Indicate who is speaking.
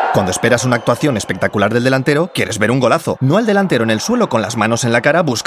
Speaker 1: Cuando esperas una actuación espectacular del delantero, quieres ver un golazo, no al delantero en el suelo con las manos en la cara buscando